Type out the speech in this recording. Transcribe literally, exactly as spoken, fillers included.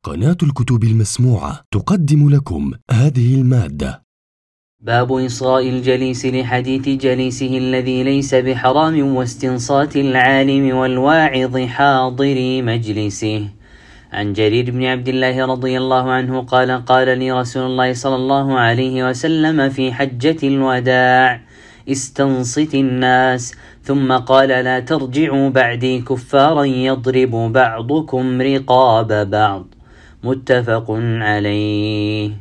قناة الكتب المسموعة تقدم لكم هذه المادة. باب إصغاء الجليس لحديث جليسه الذي ليس بحرام، واستنصات العالم والواعظ حاضر مجلسه. عن جرير بن عبد الله رضي الله عنه قال: قال لي رسول الله صلى الله عليه وسلم في حجة الوداع: استنصت الناس. ثم قال: لا ترجعوا بعدي كفارا يضرب بعضكم رقاب بعض. متفق عليه.